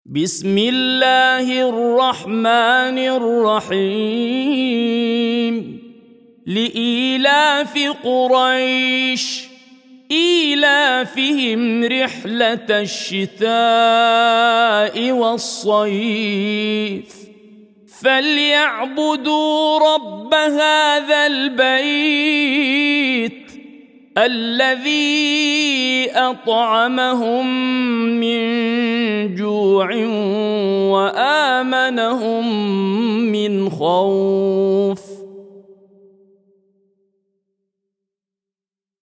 بسم الله الرحمن الرحيم لإيلاف قريش إيلافهم رحلة الشتاء والصيف فليعبدوا رب هذا البيت الذي أطعمهم من جوع وآمنهم من خوف.